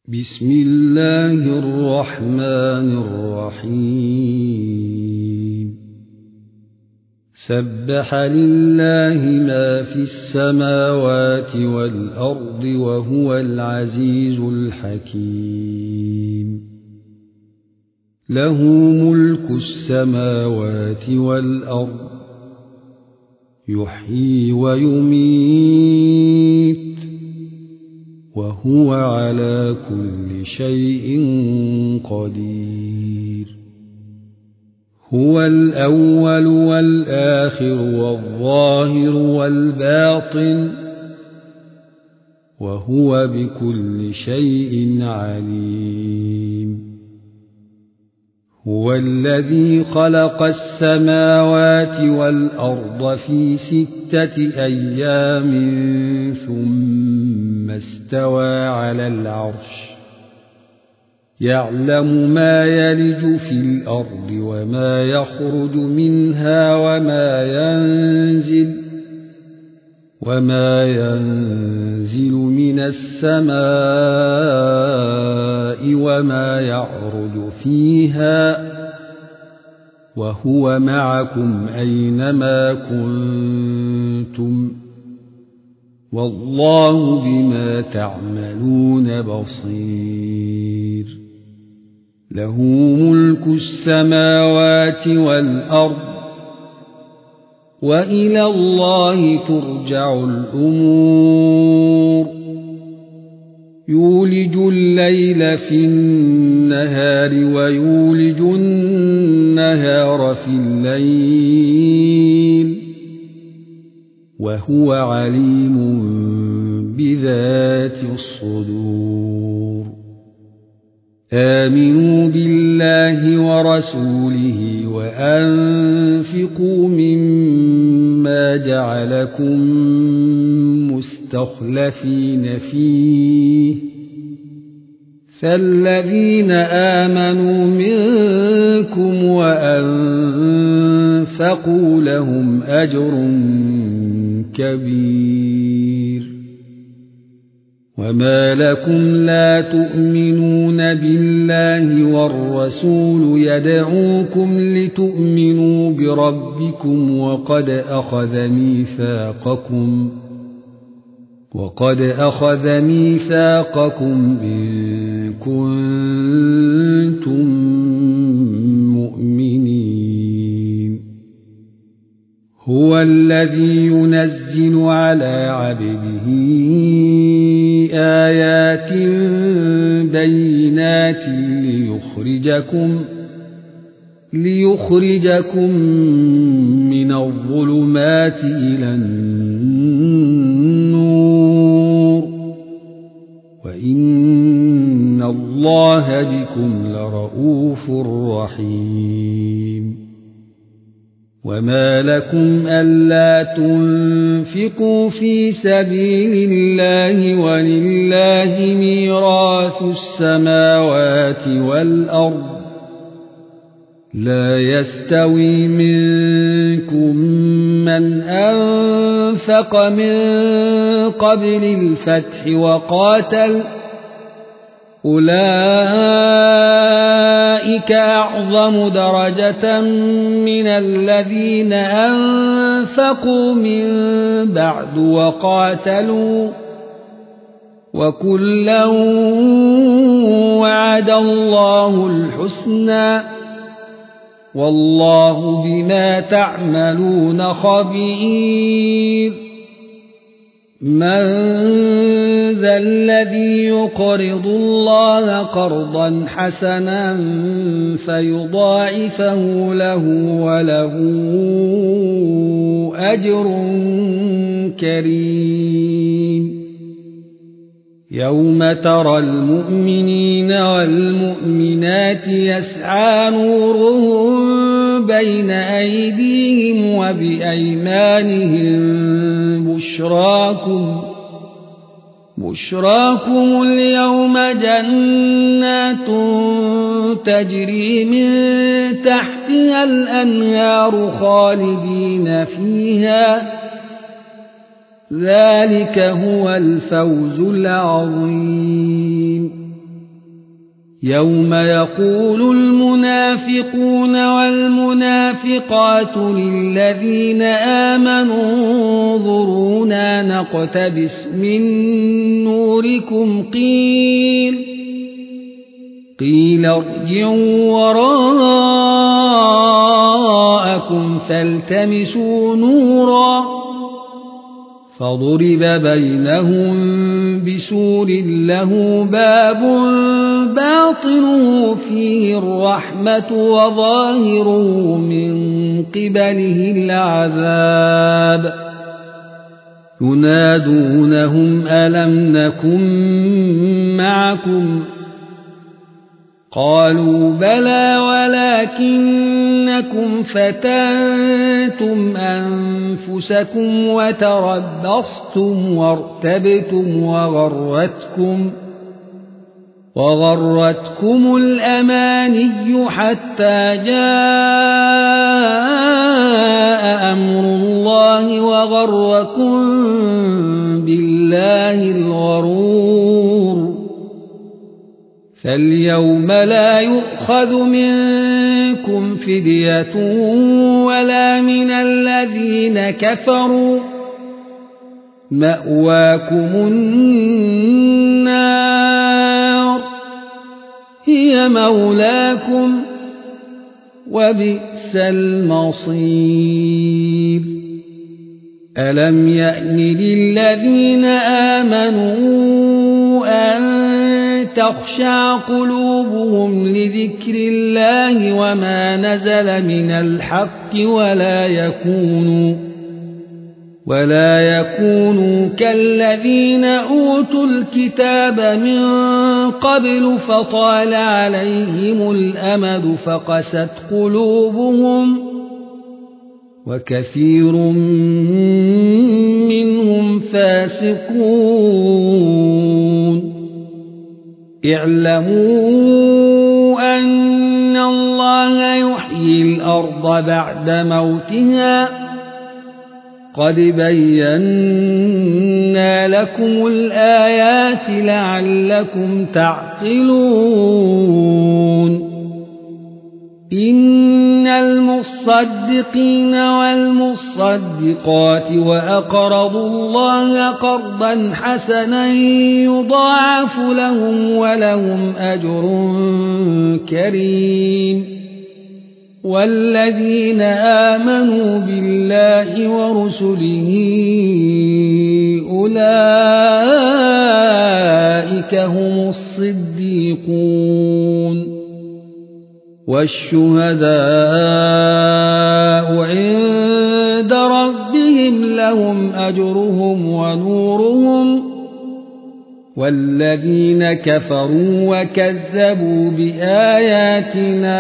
بسم الله الرحمن الرحيم سبح لله ما في السماوات والأرض وهو العزيز الحكيم له ملك السماوات والأرض يحيي ويميت وهو على كل شيء قدير هو الأول والآخر والظاهر والباطن وهو بكل شيء عليم هو الذي خلق السماوات والأرض في 6 أيام ثم استوى على العرش يعلم ما يلج في الأرض وما يخرج منها وما ينزل من السماء وما يعرج فيها وهو معكم أينما كنتم والله بما تعملون بصير له ملك السماوات والأرض وإلى الله ترجع الأمور يولج الليل في النهار ويولج النهار في الليل وهو عليم بذات الصدور آمنوا بالله ورسوله وأنفقوا مما جعلكم مستخلفين فيه فالذين آمنوا منكم وأنفقوا لهم أجر كبير وما لكم لا تؤمنون بالله والرسول يدعوكم لتؤمنوا بربكم وقد أخذ ميثاقكم إن كنتم مؤمنين هو الذي ينزل على عبده آيات بينات ليخرجكم من الظلمات إلى النور وإن الله بكم لرءوف رحيم وما لكم ألا تنفقوا في سبيل الله ولله ميراث السماوات والأرض لا يستوي منكم من أنفق من قبل الفتح وقاتل أولئك أعظم درجة من الذين أنفقوا من بعد وقاتلوا وكلا وعد الله الحسنى والله بما تعملون خبير من ذا الذي يقرض الله قرضا حسنا فيضاعفه له وله أجر كريم يوم ترى المؤمنين والمؤمنات يسعى نورهم بين أيديهم وبأيمانهم بشراكم اليوم جنات تجري من تحتها الأنهار خالدين فيها ذلك هو الفوز العظيم يوم يقول المنافقون والمنافقات للذين آمنوا انظرونا نقتبس من نوركم قيل ارجعوا وراءكم فالتمسوا نورا فضرب بينهم بسور له باب باطنه فيه الرحمة وظاهره من قبله العذاب ينادونهم ألم نكن معكم قالوا بلى ولكنكم فتنتم أنفسكم وتربصتم وارتبتم وغرتكم الأماني حتى جاء أمر الله وغركم بالله الغرور فاليوم لا يؤخذ منكم فدية ولا من الذين كفروا مأواكم النار هي مولاكم وبئس المصير ألم يأن للذين آمنوا أن تخشع قلوبهم لذكر الله وما نزل من الحق ولا يكونوا كالذين أوتوا الكتاب من قبل فطال عليهم الأمد فقست قلوبهم وكثير منهم فاسقون اعلموا أن الله يحيي الأرض بعد موتها قد بينا لكم الآيات لعلكم تعقلون إن المصدقين والمصدقات وأقرضوا الله قرضا حسنا يضاعف لهم ولهم أجر كريم والذين آمنوا بالله ورسله أولئك هم الصديقون والشهداء عند ربهم لهم أجرهم ونورهم والذين كفروا وكذبوا بآياتنا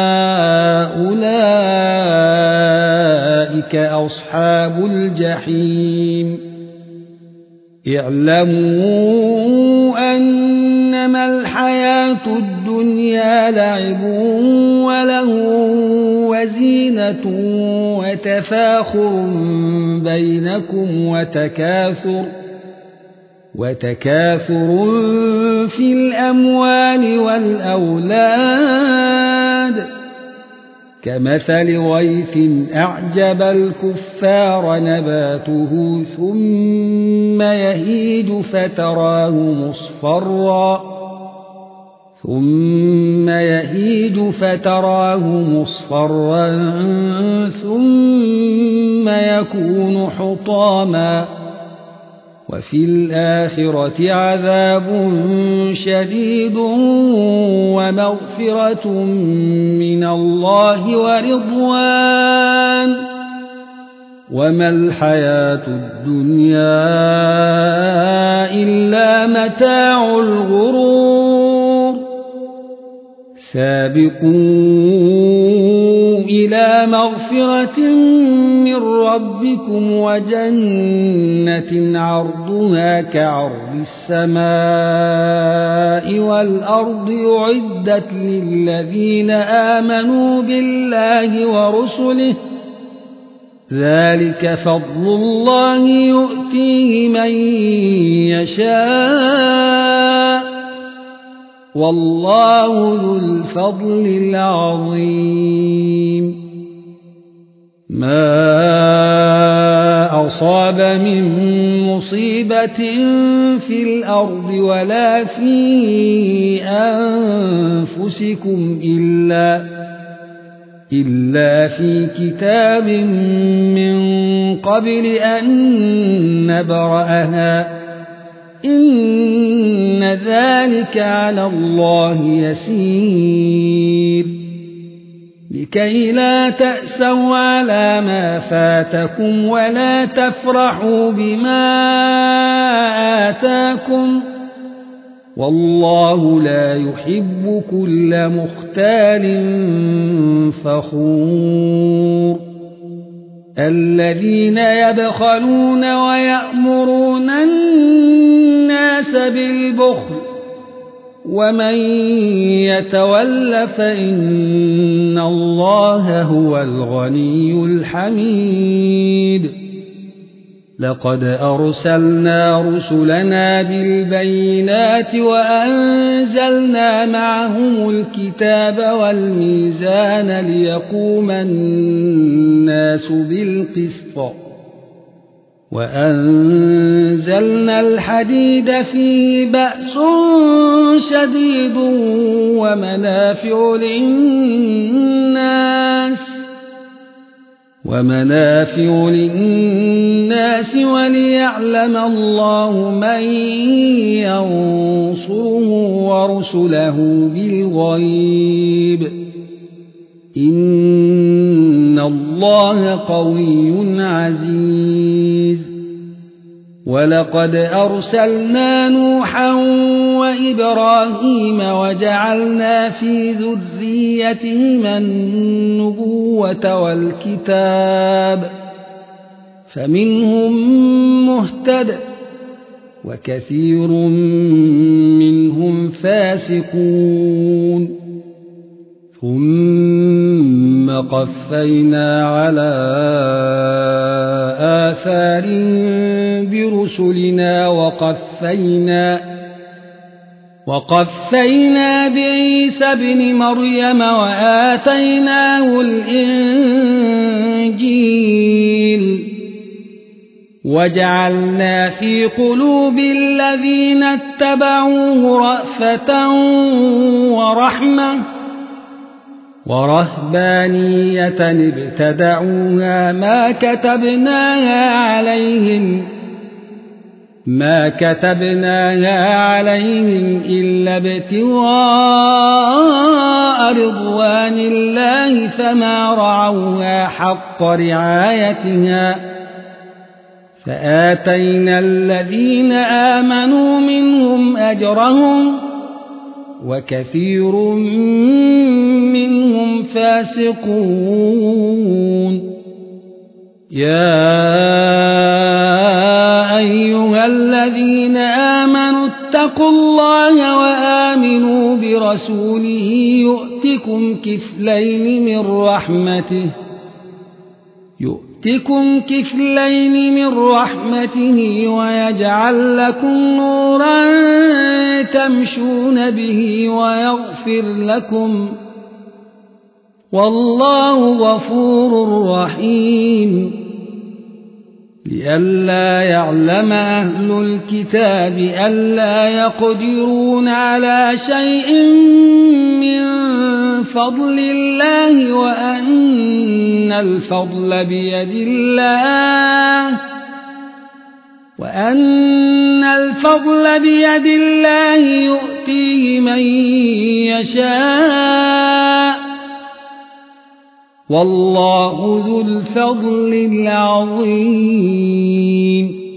أولئك أصحاب الجحيم اعلموا أنما الحياة الدنيا لعب وله وزينة وتفاخر بينكم وتكاثر في الأموال والأولاد كمثل غيث أعجب الكفار نباته ثم يهيج فتراه مصفرا ثم يكون حطاما وفي الآخرة عذاب شديد ومغفرة من الله ورضوان وما الحياة الدنيا إلا متاع الغرور سابقوا إلى مغفرة من ربكم وجنة عرضها كعرض السماء والأرض أعدت للذين آمنوا بالله ورسله ذلك فضل الله يؤتيه من يشاء والله ذو الفضل العظيم ما أصاب من مصيبة في الأرض ولا في أنفسكم إلا في كتاب من قبل أن نبرأها إن ذلك على الله يسير لكي لا تأسوا على ما فاتكم ولا تفرحوا بما آتاكم والله لا يحب كل مختال فخور الذين يبخلون ويأمرون الناس بالبخل ومن يتول فإن الله هو الغني الحميد لقد أرسلنا رسلنا بالبينات وأنزلنا معهم الكتاب والميزان ليقوم الناس بالقسط وأنزلنا الحديد فيه بأس شديد ومنافع للناس وليعلم الله من ينصره ورسله بالغيب إن الله قوي عزيز ولقد أرسلنا نوحا وإبراهيم وجعلنا في ذريتهما النبوة والكتاب فمنهم مهتد وكثير منهم فاسقون ثم قفينا على آثارهم برسلنا وقفينا بعيسى ابن مريم وآتيناه الإنجيل وجعلنا في قلوب الذين اتبعوه رأفة ورحمة ورهبانية ابتدعوها ما كتبناها عليهم إلا ابتغاء رضوان الله فما رعوها حق رعايتها فآتينا الذين آمنوا منهم أجرهم وكثير منهم فاسقون يا أيها الذين آمنوا اتقوا الله وآمنوا برسوله يؤتكم كفلين من رحمته ويجعل لكم نورا تمشون به ويغفر لكم والله غفور رحيم لئلا يعلم أهل الكتاب ألا يقدرون على شيء من فضل الله وأن الفضل بيد الله يؤتيه من يشاء والله ذو الفضل العظيم